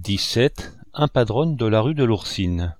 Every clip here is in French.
17. Un padrone de la rue de l'Oursine.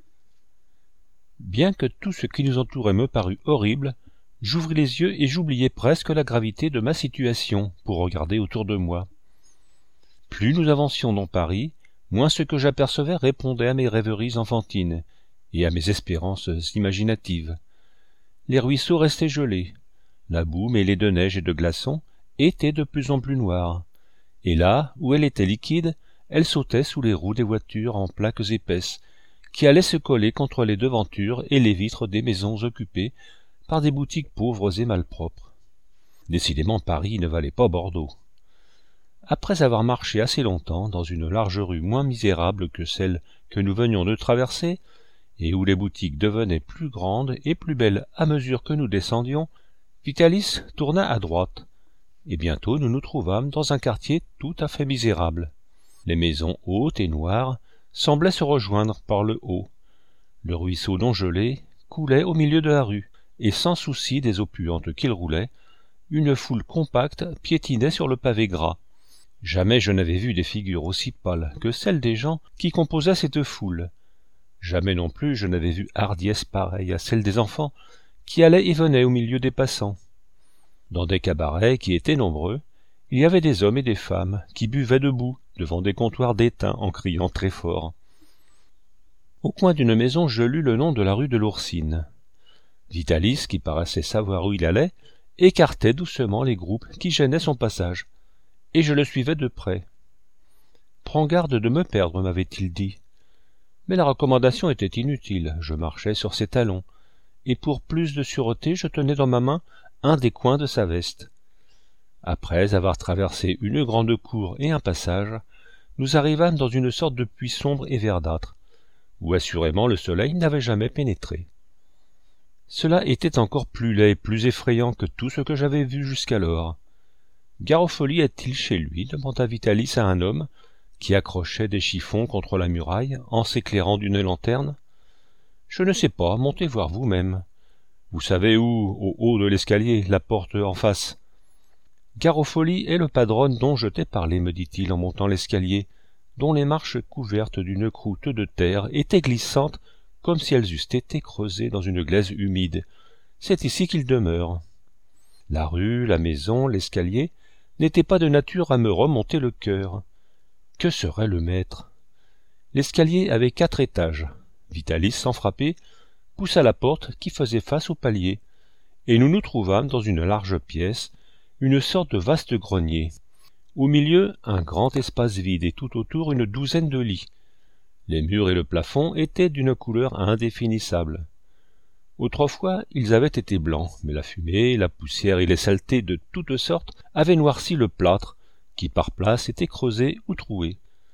Bien que tout ce qui nous entourait me parût horrible, j'ouvris les yeux et j'oubliai presque la gravité de ma situation pour regarder autour de moi. Plus nous avancions dans Paris, moins ce que j'apercevais répondait à mes rêveries enfantines et à mes espérances imaginatives. Les ruisseaux restaient gelés, la boue mêlée de neige et de glaçons était de plus en plus noire, et là où elle était liquide, elle sautait sous les roues des voitures en plaques épaisses, qui allaient se coller contre les devantures et les vitres des maisons occupées par des boutiques pauvres et malpropres. Décidément, Paris ne valait pas Bordeaux. Après avoir marché assez longtemps dans une large rue moins misérable que celle que nous venions de traverser, et où les boutiques devenaient plus grandes et plus belles à mesure que nous descendions, Vitalis tourna à droite, et bientôt nous nous trouvâmes dans un quartier tout à fait misérable. Les maisons hautes et noires semblaient se rejoindre par le haut. Le ruisseau non gelé coulait au milieu de la rue, et sans souci des eaux puantes qu'il roulait, une foule compacte piétinait sur le pavé gras. Jamais je n'avais vu des figures aussi pâles que celles des gens qui composaient cette foule. Jamais non plus je n'avais vu hardiesse pareille à celle des enfants qui allaient et venaient au milieu des passants. Dans des cabarets qui étaient nombreux, il y avait des hommes et des femmes qui buvaient debout devant des comptoirs d'étain en criant très fort. Au coin d'une maison je lus le nom de la rue de l'Oursine. Vitalis, qui paraissait savoir où il allait, écartait doucement les groupes qui gênaient son passage, et je le suivais de près. « Prends garde de me perdre, m'avait-il dit. » Mais la recommandation était inutile, je marchais sur ses talons, et pour plus de sûreté je tenais dans ma main un des coins de sa veste. Après avoir traversé une grande cour et un passage, nous arrivâmes dans une sorte de puits sombre et verdâtre, où assurément le soleil n'avait jamais pénétré. Cela était encore plus laid et plus effrayant que tout ce que j'avais vu jusqu'alors. « Garofoli est-il chez lui » demanda Vitalis à un homme qui accrochait des chiffons contre la muraille en s'éclairant d'une lanterne. « Je ne sais pas, montez voir vous-même. Vous savez où, au haut de l'escalier, la porte en face. » Garofoli est le padrone dont je t'ai parlé, me dit-il en montant l'escalier, dont les marches couvertes d'une croûte de terre étaient glissantes comme si elles eussent été creusées dans une glaise humide. C'est ici qu'il demeure. La rue, la maison, l'escalier n'étaient pas de nature à me remonter le cœur. Que serait le maître? L'escalier avait 4 étages. Vitalis, sans frapper, poussa la porte qui faisait face au palier, et nous nous trouvâmes dans une large pièce, une sorte de vaste grenier. Au milieu, un grand espace vide et tout autour une douzaine de lits. Les murs et le plafond étaient d'une couleur indéfinissable. Autrefois, ils avaient été blancs, mais la fumée, la poussière et les saletés de toutes sortes avaient noirci le plâtre, qui par places était creusé ou troué.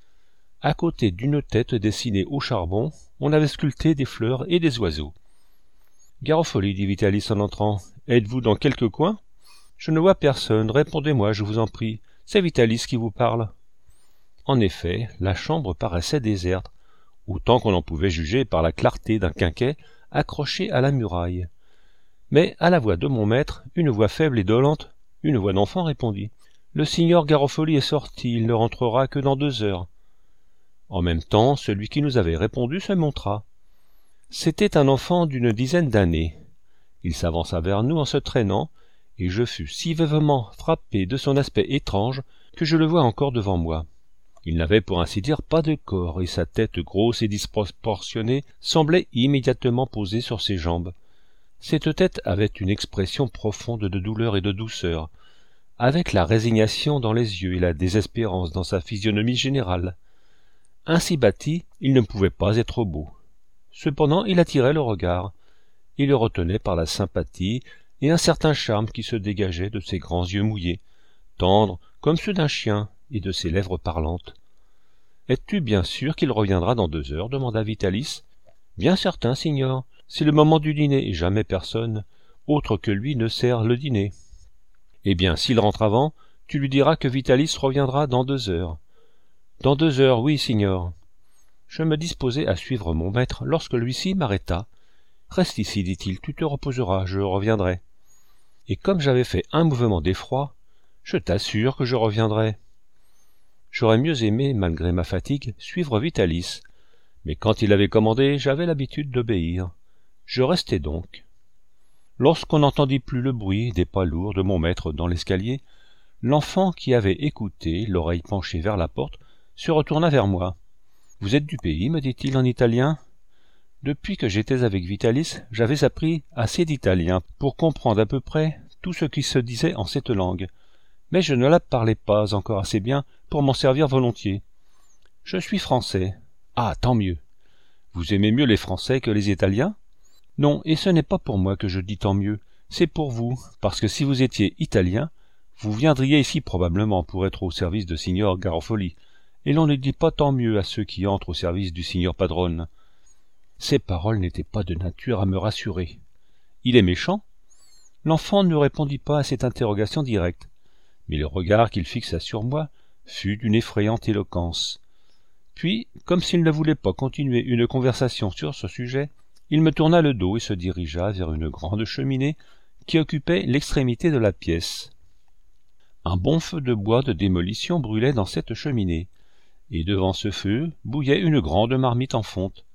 À côté d'une tête dessinée au charbon, on avait sculpté des fleurs et des oiseaux. « Garofoli, dit Vitalis en entrant, êtes-vous dans quelque coin ? Je ne vois personne, répondez-moi, je vous en prie, c'est Vitalis qui vous parle. » En effet, la chambre paraissait déserte, autant qu'on en pouvait juger par la clarté d'un quinquet accroché à la muraille. Mais à la voix de mon maître, une voix faible et dolente, une voix d'enfant répondit. « Le signor Garofoli est sorti, il ne rentrera que dans 2 heures. » En même temps, celui qui nous avait répondu se montra. C'était un enfant d'une dizaine d'années. Il s'avança vers nous en se traînant, et je fus si vivement frappé de son aspect étrange que je le vois encore devant moi. Il n'avait pour ainsi dire pas de corps, et sa tête grosse et disproportionnée semblait immédiatement posée sur ses jambes. Cette tête avait une expression profonde de douleur et de douceur, avec la résignation dans les yeux et la désespérance dans sa physionomie générale. Ainsi bâti, il ne pouvait pas être beau. Cependant, il attirait le regard, et le retenait par la sympathie et un certain charme qui se dégageait de ses grands yeux mouillés, tendres comme ceux d'un chien, et de ses lèvres parlantes. « Es-tu bien sûr qu'il reviendra dans 2 heures » demanda Vitalis. « Bien certain, signor. C'est le moment du dîner, et jamais personne autre que lui ne sert le dîner. »« Eh bien, s'il rentre avant, tu lui diras que Vitalis reviendra dans 2 heures. »« Dans 2 heures, oui, signor. » Je me disposais à suivre mon maître lorsque celui-ci m'arrêta. « Reste ici, dit-il, tu te reposeras, je reviendrai. » Et comme j'avais fait un mouvement d'effroi, « Je t'assure que je reviendrai. » J'aurais mieux aimé, malgré ma fatigue, suivre Vitalis, mais quand il avait commandé, j'avais l'habitude d'obéir. Je restai donc. Lorsqu'on n'entendit plus le bruit des pas lourds de mon maître dans l'escalier, l'enfant qui avait écouté, l'oreille penchée vers la porte, se retourna vers moi. « Vous êtes du pays, me dit-il en italien. » Depuis que j'étais avec Vitalis, j'avais appris assez d'italien pour comprendre à peu près tout ce qui se disait en cette langue, mais je ne la parlais pas encore assez bien pour m'en servir volontiers. « Je suis français. »« Ah, tant mieux. Vous aimez mieux les Français que les Italiens ?»« Non, et ce n'est pas pour moi que je dis tant mieux, c'est pour vous, parce que si vous étiez Italien, vous viendriez ici probablement pour être au service de signor Garofoli, et l'on ne dit pas tant mieux à ceux qui entrent au service du signor Padrone. » Ces paroles n'étaient pas de nature à me rassurer. « Il est méchant ?» L'enfant ne répondit pas à cette interrogation directe, mais le regard qu'il fixa sur moi fut d'une effrayante éloquence. Puis, comme s'il ne voulait pas continuer une conversation sur ce sujet, il me tourna le dos et se dirigea vers une grande cheminée qui occupait l'extrémité de la pièce. Un bon feu de bois de démolition brûlait dans cette cheminée, et devant ce feu bouillait une grande marmite en fonte.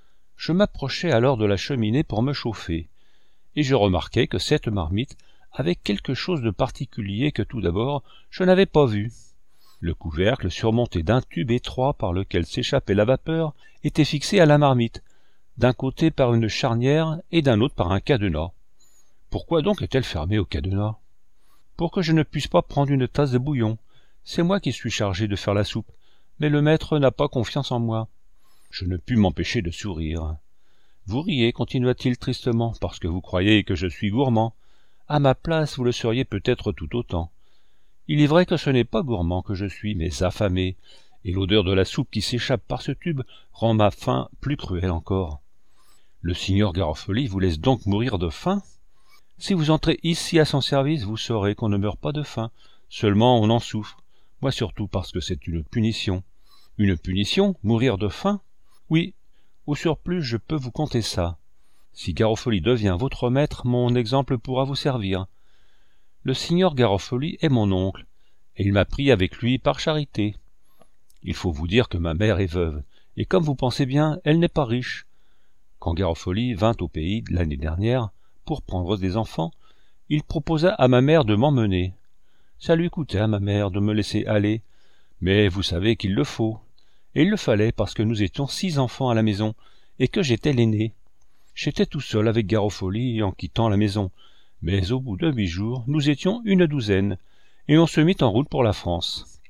Je m'approchai alors de la cheminée pour me chauffer, et je remarquai que cette marmite avait quelque chose de particulier que tout d'abord je n'avais pas vu. Le couvercle, surmonté d'un tube étroit par lequel s'échappait la vapeur, était fixé à la marmite, d'un côté par une charnière et d'un autre par un cadenas. Pourquoi donc est-elle fermée au cadenas? Pour que je ne puisse pas prendre une tasse de bouillon. C'est moi qui suis chargé de faire la soupe, mais le maître n'a pas confiance en moi. Je ne pus m'empêcher de sourire. Vous riez, continua-t-il tristement, parce que vous croyez que je suis gourmand. À ma place, vous le seriez peut-être tout autant. Il est vrai que ce n'est pas gourmand que je suis, mais affamé, et l'odeur de la soupe qui s'échappe par ce tube rend ma faim plus cruelle encore. Le signor Garofoli vous laisse donc mourir de faim? Si vous entrez ici à son service, vous saurez qu'on ne meurt pas de faim, seulement on en souffre, moi surtout parce que c'est une punition. Une punition? Mourir de faim? Oui, au surplus je peux vous conter ça. Si Garofoli devient votre maître, mon exemple pourra vous servir. Le signor Garofoli est mon oncle, et il m'a pris avec lui par charité. Il faut vous dire que ma mère est veuve, et comme vous pensez bien, elle n'est pas riche. Quand Garofoli vint au pays l'année dernière, pour prendre des enfants, il proposa à ma mère de m'emmener. Ça lui coûtait à ma mère de me laisser aller, mais vous savez qu'il le faut. Et il le fallait parce que nous étions 6 enfants à la maison, et que j'étais l'aîné. J'étais tout seul avec Garofoli en quittant la maison, mais au bout de 8 jours, nous étions une douzaine, et on se mit en route pour la France.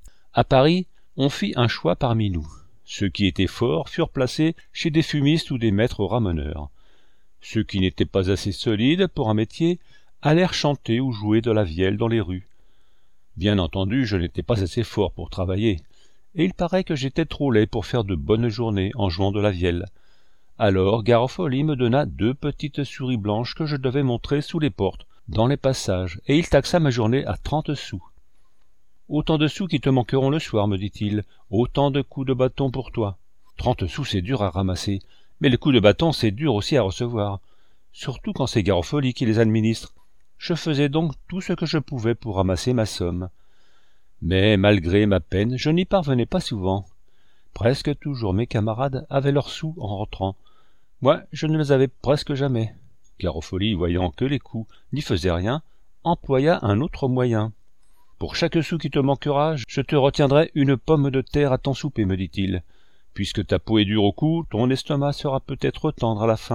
À Paris, on fit un choix parmi nous. Ceux qui étaient forts furent placés chez des fumistes ou des maîtres ramoneurs. Ceux qui n'étaient pas assez solides pour un métier allèrent chanter ou jouer de la vielle dans les rues. Bien entendu, je n'étais pas assez fort pour travailler, et il paraît que j'étais trop laid pour faire de bonnes journées en jouant de la vielle. Alors Garofoli me donna 2 petites souris blanches que je devais montrer sous les portes, dans les passages, et il taxa ma journée à 30 sous. « Autant de sous qui te manqueront le soir, me dit-il, autant de coups de bâton pour toi. 30 sous, c'est dur à ramasser, mais les coups de bâton, c'est dur aussi à recevoir, surtout quand c'est Garofoli qui les administre. Je faisais donc tout ce que je pouvais pour ramasser ma somme. Mais malgré ma peine, je n'y parvenais pas souvent. Presque toujours mes camarades avaient leurs sous en rentrant. Moi, je ne les avais presque jamais. Garofoli, voyant que les coups n'y faisaient rien, employa un autre moyen. « Pour chaque sou qui te manquera, je te retiendrai une pomme de terre à ton souper, me dit-il. Puisque ta peau est dure au cou, ton estomac sera peut-être tendre à la fin. »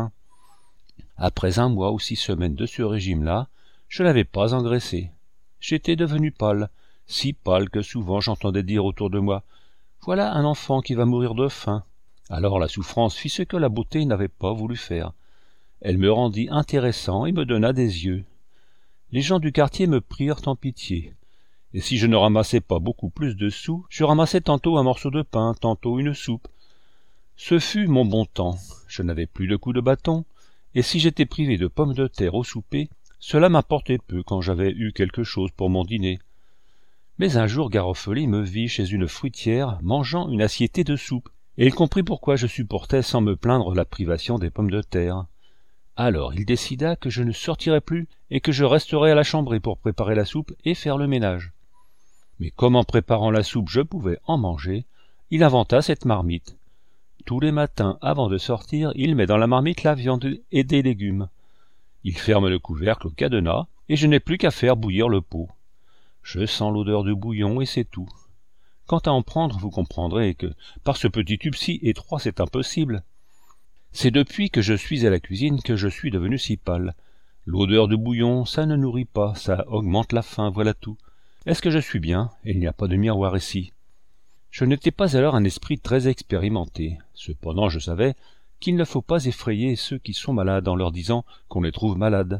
Après 1 mois ou 6 semaines de ce régime-là, je n'avais pas engraissé. J'étais devenu pâle, si pâle que souvent j'entendais dire autour de moi « Voilà un enfant qui va mourir de faim. » Alors la souffrance fit ce que la beauté n'avait pas voulu faire. Elle me rendit intéressant et me donna des yeux. Les gens du quartier me prirent en pitié. Et si je ne ramassais pas beaucoup plus de sous, je ramassais tantôt un morceau de pain, tantôt une soupe. Ce fut mon bon temps. Je n'avais plus de coups de bâton, et si j'étais privé de pommes de terre au souper, cela m'importait peu quand j'avais eu quelque chose pour mon dîner. Mais un jour Garofoli me vit chez une fruitière mangeant une assiettée de soupe, et il comprit pourquoi je supportais sans me plaindre la privation des pommes de terre. Alors il décida que je ne sortirais plus et que je resterais à la chambrée pour préparer la soupe et faire le ménage. Mais comme en préparant la soupe je pouvais en manger, il inventa cette marmite. Tous les matins, avant de sortir, il met dans la marmite la viande et des légumes. Il ferme le couvercle au cadenas, et je n'ai plus qu'à faire bouillir le pot. Je sens l'odeur du bouillon et c'est tout. Quant à en prendre, vous comprendrez que, par ce petit tube si étroit, c'est impossible. C'est depuis que je suis à la cuisine que je suis devenu si pâle. L'odeur du bouillon, ça ne nourrit pas, ça augmente la faim, voilà tout. Est-ce que je suis bien? Il n'y a pas de miroir ici. Je n'étais pas alors un esprit très expérimenté. Cependant, je savais qu'il ne faut pas effrayer ceux qui sont malades en leur disant qu'on les trouve malades.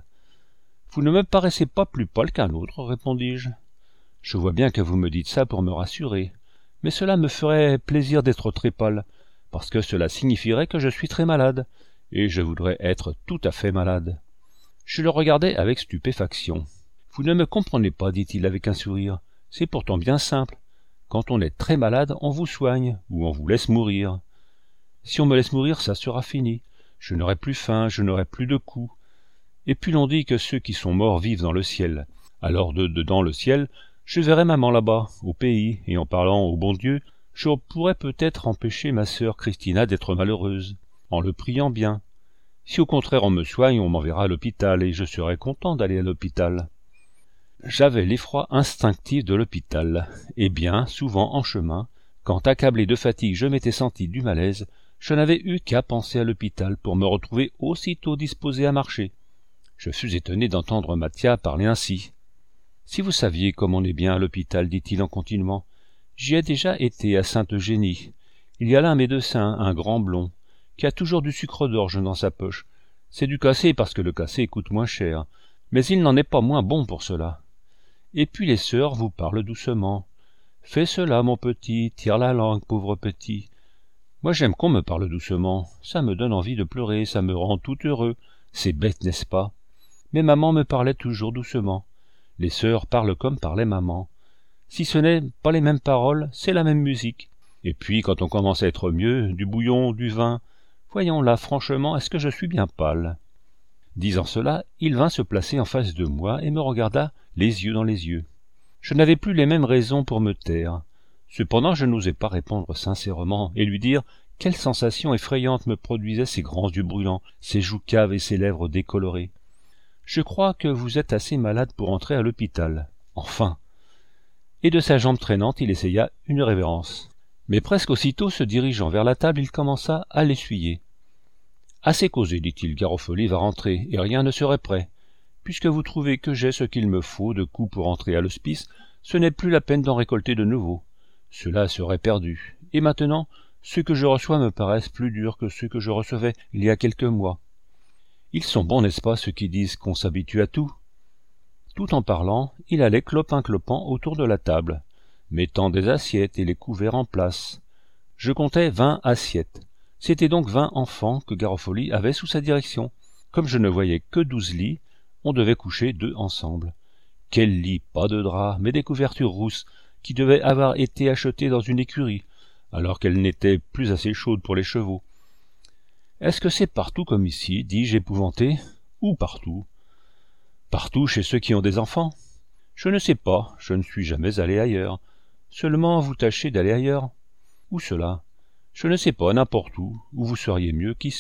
« Vous ne me paraissez pas plus pâle qu'un autre, répondis-je. Je vois bien que vous me dites ça pour me rassurer, mais cela me ferait plaisir d'être très pâle, parce que cela signifierait que je suis très malade, et je voudrais être tout à fait malade. » Je le regardais avec stupéfaction. « Vous ne me comprenez pas, dit-il avec un sourire. C'est pourtant bien simple. Quand on est très malade, on vous soigne, ou on vous laisse mourir. Si on me laisse mourir, ça sera fini. Je n'aurai plus faim, je n'aurai plus de coups. Et puis l'on dit que ceux qui sont morts vivent dans le ciel. Alors dedans le ciel, je verrai maman là-bas, au pays, et en parlant au bon Dieu, je pourrais peut-être empêcher ma sœur Christina d'être malheureuse, en le priant bien. Si au contraire on me soigne, on m'enverra à l'hôpital, et je serai content d'aller à l'hôpital. » J'avais l'effroi instinctif de l'hôpital, et bien souvent en chemin, quand accablé de fatigue je m'étais senti du malaise, je n'avais eu qu'à penser à l'hôpital pour me retrouver aussitôt disposé à marcher. Je fus étonné d'entendre Mathia parler ainsi. « Si vous saviez comme on est bien à l'hôpital, dit-il en continuant, j'y ai déjà été à Sainte-Eugénie. Il y a là un médecin, un grand blond, qui a toujours du sucre d'orge dans sa poche. C'est du cassé parce que le cassé coûte moins cher, mais il n'en est pas moins bon pour cela. Et puis les sœurs vous parlent doucement. Fais cela, mon petit, tire la langue, pauvre petit. Moi j'aime qu'on me parle doucement, ça me donne envie de pleurer, ça me rend tout heureux. C'est bête, n'est-ce pas? Mais maman me parlait toujours doucement. Les sœurs parlent comme parlait maman. Si ce n'est pas les mêmes paroles, c'est la même musique. Et puis, quand on commence à être mieux, du bouillon, du vin. Voyons là, franchement, est-ce que je suis bien pâle? » Disant cela, il vint se placer en face de moi et me regarda les yeux dans les yeux. Je n'avais plus les mêmes raisons pour me taire. Cependant, je n'osais pas répondre sincèrement et lui dire quelle sensation effrayante me produisaient ces grands yeux brûlants, ces joues caves et ces lèvres décolorées. « Je crois que vous êtes assez malade pour entrer à l'hôpital. Enfin !» Et de sa jambe traînante, il essaya une révérence. Mais presque aussitôt, se dirigeant vers la table, il commença à l'essuyer. « Assez causé, dit-il, Garofoli va rentrer, et rien ne serait prêt. Puisque vous trouvez que j'ai ce qu'il me faut de coups pour entrer à l'hospice, ce n'est plus la peine d'en récolter de nouveau. Cela serait perdu. Et maintenant, ceux que je reçois me paraissent plus durs que ceux que je recevais il y a quelques mois. Ils sont bons, n'est-ce pas, ceux qui disent qu'on s'habitue à tout ?» Tout en parlant, il allait clopin-clopant autour de la table, mettant des assiettes et les couverts en place. Je comptais 20 assiettes. C'était donc 20 enfants que Garofoli avait sous sa direction. Comme je ne voyais que 12 lits, on devait coucher 2 ensemble. Quels lits, pas de draps, mais des couvertures rousses, qui devaient avoir été achetées dans une écurie, alors qu'elles n'étaient plus assez chaudes pour les chevaux. « Est-ce que c'est partout comme ici ?» dis-je épouvanté. « Où partout ?»« Partout chez ceux qui ont des enfants. Je ne sais pas, je ne suis jamais allé ailleurs. Seulement vous tâchez d'aller ailleurs. Où cela? Je ne sais pas, n'importe où vous seriez mieux qu'ici. »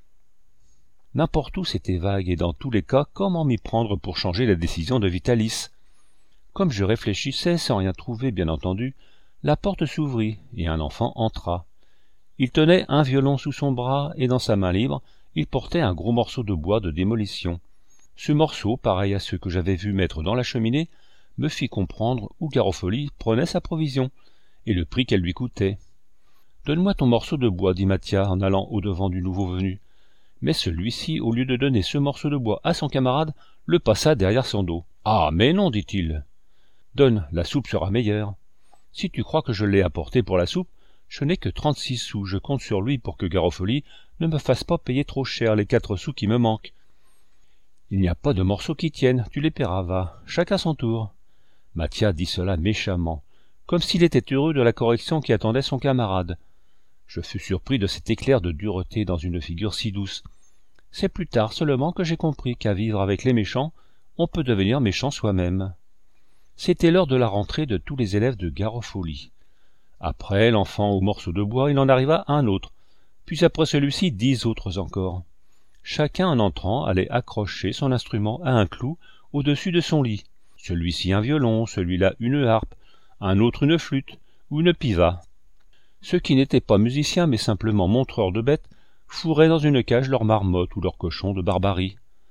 N'importe où, c'était vague, et dans tous les cas, comment m'y prendre pour changer la décision de Vitalis? Comme je réfléchissais, sans rien trouver, bien entendu, la porte s'ouvrit, et un enfant entra. Il tenait un violon sous son bras, et dans sa main libre, il portait un gros morceau de bois de démolition. Ce morceau, pareil à ceux que j'avais vus mettre dans la cheminée, me fit comprendre où Garofoli prenait sa provision, et le prix qu'elle lui coûtait. « Donne-moi ton morceau de bois, dit Mathia en allant au-devant du nouveau venu. Mais celui-ci, au lieu de donner ce morceau de bois à son camarade, le passa derrière son dos. « Ah, mais non, dit-il. Donne, la soupe sera meilleure. Si tu crois que je l'ai apporté pour la soupe, je n'ai que 36 sous, je compte sur lui pour que Garofoli ne me fasse pas payer trop cher les 4 sous qui me manquent. Il n'y a pas de morceaux qui tiennent, tu les paieras, va, chacun son tour. » Mathia dit cela méchamment, comme s'il était heureux de la correction qui attendait son camarade. Je fus surpris de cet éclair de dureté dans une figure si douce. C'est plus tard seulement que j'ai compris qu'à vivre avec les méchants, on peut devenir méchant soi-même. C'était l'heure de la rentrée de tous les élèves de Garofoli. Après l'enfant au morceau de bois, il en arriva un autre, puis après celui-ci 10 autres encore. Chacun en entrant allait accrocher son instrument à un clou au-dessus de son lit. Celui-ci un violon, celui-là une harpe, un autre une flûte ou une piva. Ceux qui n'étaient pas musiciens mais simplement montreurs de bêtes fourraient dans une cage leur marmotte ou leur cochon de barbarie.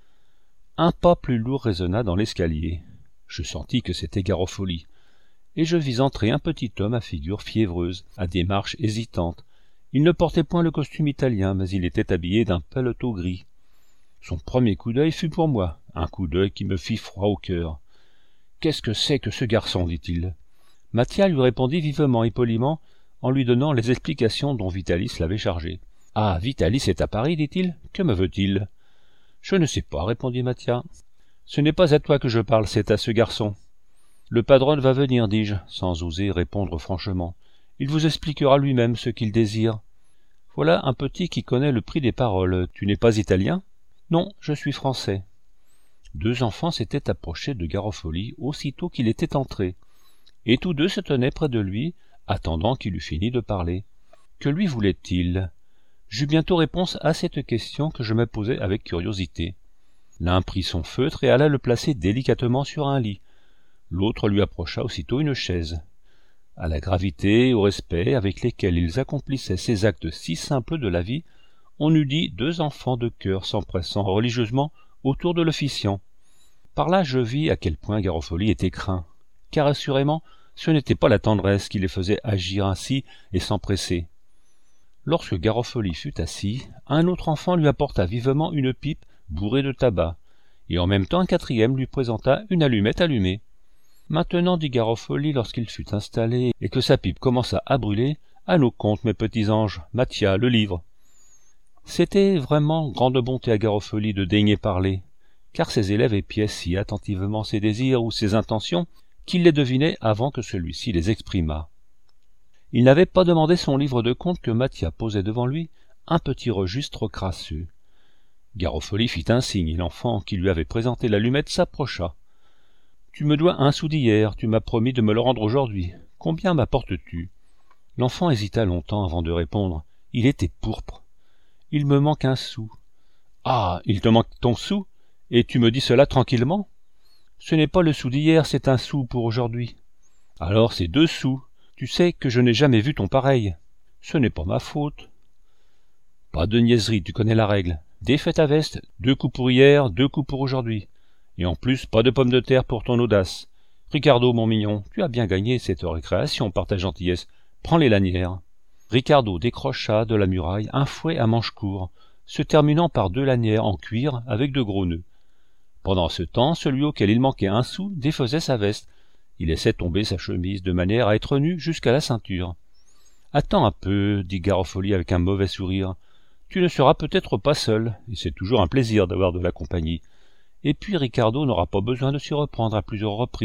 Un pas plus lourd résonna dans l'escalier. Je sentis que c'était Garofoli, et je vis entrer un petit homme à figure fiévreuse, à démarche hésitante. Il ne portait point le costume italien, mais il était habillé d'un paletot gris. Son premier coup d'œil fut pour moi, un coup d'œil qui me fit froid au cœur. « Qu'est-ce que c'est que ce garçon » dit-il. Mathia lui répondit vivement et poliment, en lui donnant les explications dont Vitalis l'avait chargé. « Ah, Vitalis est à Paris, dit-il. Que me veut-il »« Je ne sais pas, répondit Mathia. Ce n'est pas à toi que je parle, c'est à ce garçon. Le padrone va venir, dis-je, sans oser répondre franchement. Il vous expliquera lui-même ce qu'il désire. Voilà un petit qui connaît le prix des paroles. Tu n'es pas italien ? Non, je suis français. Deux enfants s'étaient approchés de Garofoli aussitôt qu'il était entré, et tous deux se tenaient près de lui, attendant qu'il eût fini de parler. Que lui voulait-il ? J'eus bientôt réponse à cette question que je me posais avec curiosité. L'un prit son feutre et alla le placer délicatement sur un lit. L'autre lui approcha aussitôt une chaise. À la gravité et au respect avec lesquels ils accomplissaient ces actes si simples de la vie, on eût dit deux enfants de cœur s'empressant religieusement autour de l'officiant. Par là je vis à quel point Garofoli était craint, car assurément ce n'était pas la tendresse qui les faisait agir ainsi et s'empresser. Lorsque Garofoli fut assis, un autre enfant lui apporta vivement une pipe bourrée de tabac, et en même temps un quatrième lui présenta une allumette allumée. Maintenant, dit Garofoli lorsqu'il fut installé et que sa pipe commença à brûler, à nos comptes, mes petits anges, Mathia, le livre. C'était vraiment grande bonté à Garofoli de daigner parler, car ses élèves épiaient si attentivement ses désirs ou ses intentions qu'il les devinait avant que celui-ci les exprimât. Il n'avait pas demandé son livre de comptes que Mathia posait devant lui, un petit registre crasseux. Garofoli fit un signe et l'enfant qui lui avait présenté l'allumette s'approcha. « Tu me dois un sou d'hier, tu m'as promis de me le rendre aujourd'hui. Combien m'apportes-tu » L'enfant hésita longtemps avant de répondre. Il était pourpre. « Il me manque un sou. »« Ah, il te manque ton sou ? Et tu me dis cela tranquillement ? Ce n'est pas le sou d'hier, c'est un sou pour aujourd'hui. »« Alors c'est 2 sous. Tu sais que je n'ai jamais vu ton pareil. »« Ce n'est pas ma faute. »« Pas de niaiserie, tu connais la règle. Défais ta veste, 2 coups pour hier, 2 coups pour aujourd'hui. Et en plus, pas de pommes de terre pour ton audace. Ricardo, mon mignon, tu as bien gagné cette récréation par ta gentillesse. Prends les lanières. » Ricardo décrocha de la muraille un fouet à manche court, se terminant par 2 lanières en cuir avec de gros nœuds. Pendant ce temps, celui auquel il manquait un sou défaisait sa veste. Il laissait tomber sa chemise de manière à être nu jusqu'à la ceinture. « Attends un peu, dit Garofoli avec un mauvais sourire. Tu ne seras peut-être pas seul, et c'est toujours un plaisir d'avoir de la compagnie. Et puis Ricardo n'aura pas besoin de s'y reprendre à plusieurs reprises. »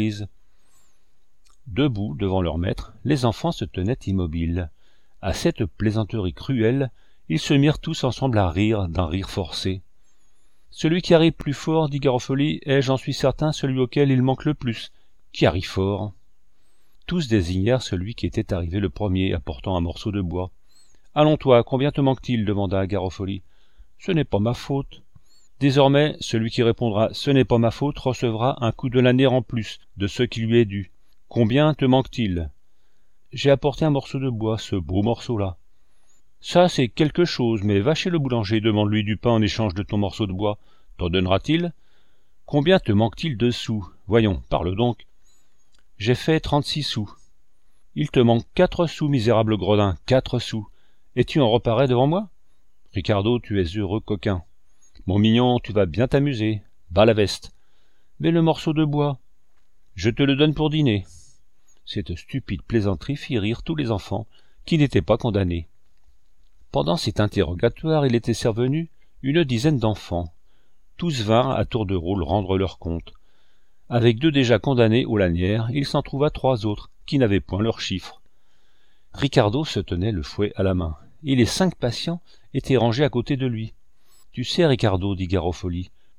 Debout devant leur maître, les enfants se tenaient immobiles. À cette plaisanterie cruelle, ils se mirent tous ensemble à rire d'un rire forcé. « Celui qui arrive plus fort, dit Garofoli, est, j'en suis certain, celui auquel il manque le plus. Qui arrive fort ?» Tous désignèrent celui qui était arrivé le premier, apportant un morceau de bois. « Allons toi, combien te manque-t-il » demanda Garofoli. « Ce n'est pas ma faute. » Désormais, celui qui répondra « Ce n'est pas ma faute » recevra un coup de lanière en plus de ce qui lui est dû. « Combien te manque-t-il » ? J'ai apporté un morceau de bois, ce beau morceau-là. Ça, c'est quelque chose, mais va chez le boulanger, demande-lui du pain en échange de ton morceau de bois. T'en donnera-t-il ? Combien te manque-t-il de sous ? Voyons, parle donc. J'ai fait 36 sous. Il te manque 4 sous, misérable gredin, 4 sous. Et tu en reparais devant moi ? Ricardo, tu es heureux coquin. Mon mignon, tu vas bien t'amuser. Bas la veste. Mais le morceau de bois ? Je te le donne pour dîner. Cette stupide plaisanterie fit rire tous les enfants, qui n'étaient pas condamnés. Pendant cet interrogatoire, il était survenu une dizaine d'enfants. Tous vinrent à tour de rôle rendre leur compte. Avec 2 déjà condamnés aux lanières, il s'en trouva 3 autres, qui n'avaient point leur chiffre. Ricardo se tenait le fouet à la main, et les 5 patients étaient rangés à côté de lui. « Tu sais, Ricardo, dit Garofoli,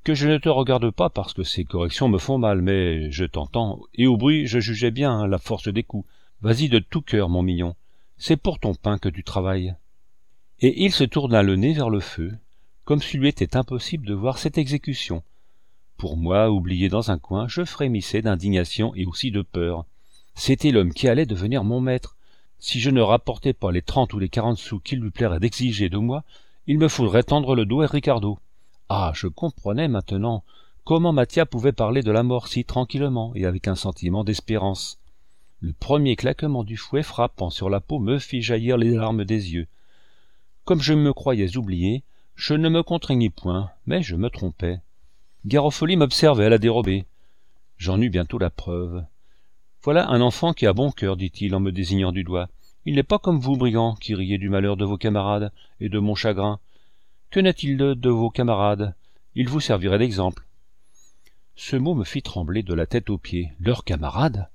que je ne te regarde pas parce que ces corrections me font mal, mais je t'entends, et au bruit je jugeais bien la force des coups. Vas-y de tout cœur, mon mignon, c'est pour ton pain que tu travailles. » Et il se tourna le nez vers le feu, comme s'il lui était impossible de voir cette exécution. Pour moi, oublié dans un coin, je frémissais d'indignation et aussi de peur. C'était l'homme qui allait devenir mon maître. Si je ne rapportais pas les 30 ou les 40 sous qu'il lui plairait d'exiger de moi, il me faudrait tendre le dos à Ricardo. Ah, je comprenais maintenant comment Mathia pouvait parler de la mort si tranquillement et avec un sentiment d'espérance. Le premier claquement du fouet frappant sur la peau me fit jaillir les larmes des yeux. Comme je me croyais oublié, je ne me contraignis point, mais je me trompais. Garofoli m'observait à la dérobée. J'en eus bientôt la preuve. « Voilà un enfant qui a bon cœur, dit-il en me désignant du doigt. Il n'est pas comme vous, brigands, qui riez du malheur de vos camarades et de mon chagrin. Que n'est-il de vos camarades? Il vous servirait d'exemple. » Ce mot me fit trembler de la tête aux pieds. Leurs camarades?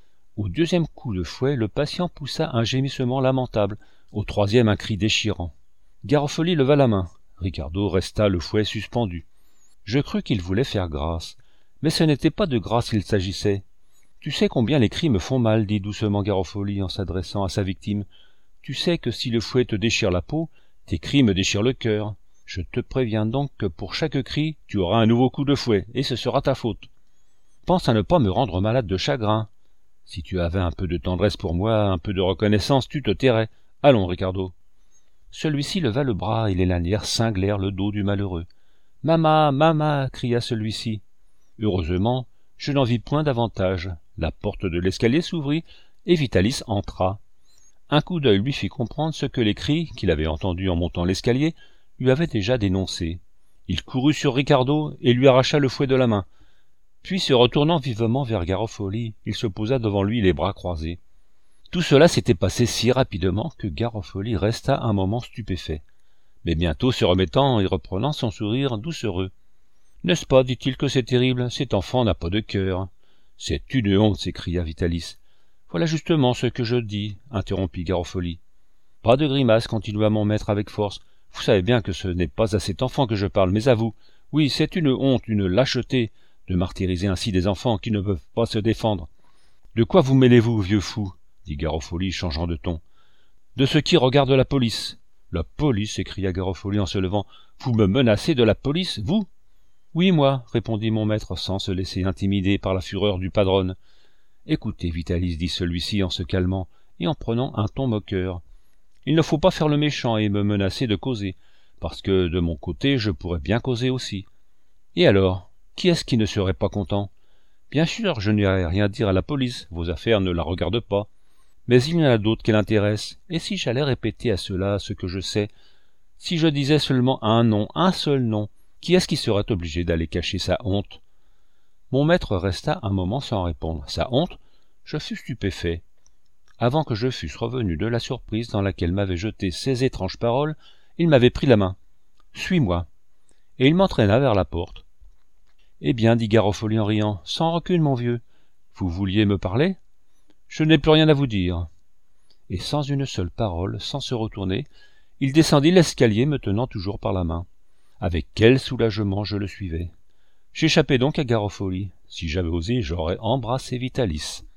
Au deuxième coup de fouet, le patient poussa un gémissement lamentable, au troisième un cri déchirant. Garofoli leva la main. Ricardo resta le fouet suspendu. Je crus qu'il voulait faire grâce, mais ce n'était pas de grâce qu'il s'agissait. « Tu sais combien les cris me font mal, » dit doucement Garofoli en s'adressant à sa victime. « Tu sais que si le fouet te déchire la peau, tes cris me déchirent le cœur. Je te préviens donc que pour chaque cri, tu auras un nouveau coup de fouet, et ce sera ta faute. Pense à ne pas me rendre malade de chagrin. Si tu avais un peu de tendresse pour moi, un peu de reconnaissance, tu te tairais. Allons, Ricardo. » Celui-ci leva le bras et les lanières cinglèrent le dos du malheureux. « Mama, mama » cria celui-ci. Heureusement, je n'en vis point davantage. La porte de l'escalier s'ouvrit et Vitalis entra. Un coup d'œil lui fit comprendre ce que les cris, qu'il avait entendus en montant l'escalier, lui avaient déjà dénoncé. Il courut sur Ricardo et lui arracha le fouet de la main. Puis, se retournant vivement vers Garofoli, il se posa devant lui les bras croisés. Tout cela s'était passé si rapidement que Garofoli resta un moment stupéfait. Mais bientôt se remettant et reprenant son sourire doucereux. « N'est-ce pas, dit-il, que c'est terrible, cet enfant n'a pas de cœur. »« C'est une honte, s'écria Vitalis. »« Voilà justement ce que je dis, interrompit Garofoli. Pas de grimace, continua mon maître avec force. Vous savez bien que ce n'est pas à cet enfant que je parle, mais à vous. Oui, c'est une honte, une lâcheté, de martyriser ainsi des enfants qui ne peuvent pas se défendre. De quoi vous mêlez-vous, vieux fou? Dit Garofoli, changeant de ton. De ce qui regarde la police. La police, s'écria Garofoli en se levant. Vous me menacez de la police, vous? Oui, moi, répondit mon maître sans se laisser intimider par la fureur du padrone. Écoutez, Vitalis, dit celui-ci en se calmant et en prenant un ton moqueur. Il ne faut pas faire le méchant et me menacer de causer, parce que de mon côté je pourrais bien causer aussi. Et alors, qui est-ce qui ne serait pas content? Bien sûr, je n'irai rien dire à la police, vos affaires ne la regardent pas. Mais il y en a d'autres qui l'intéressent, et si j'allais répéter à ceux-là ce que je sais, si je disais seulement un nom, un seul nom, qui est-ce qui serait obligé d'aller cacher sa honte? Mon maître resta un moment sans répondre. Sa honte? Je fus stupéfait. Avant que je fusse revenu de la surprise dans laquelle m'avaient jeté ces étranges paroles, il m'avait pris la main. « Suis-moi. » Et il m'entraîna vers la porte. « Eh bien, dit Garofoli en riant, sans rancune, mon vieux, vous vouliez me parler? Je n'ai plus rien à vous dire. » Et sans une seule parole, sans se retourner, il descendit l'escalier me tenant toujours par la main. Avec quel soulagement je le suivais. J'échappais donc à Garofoli. Si j'avais osé, j'aurais embrassé Vitalis.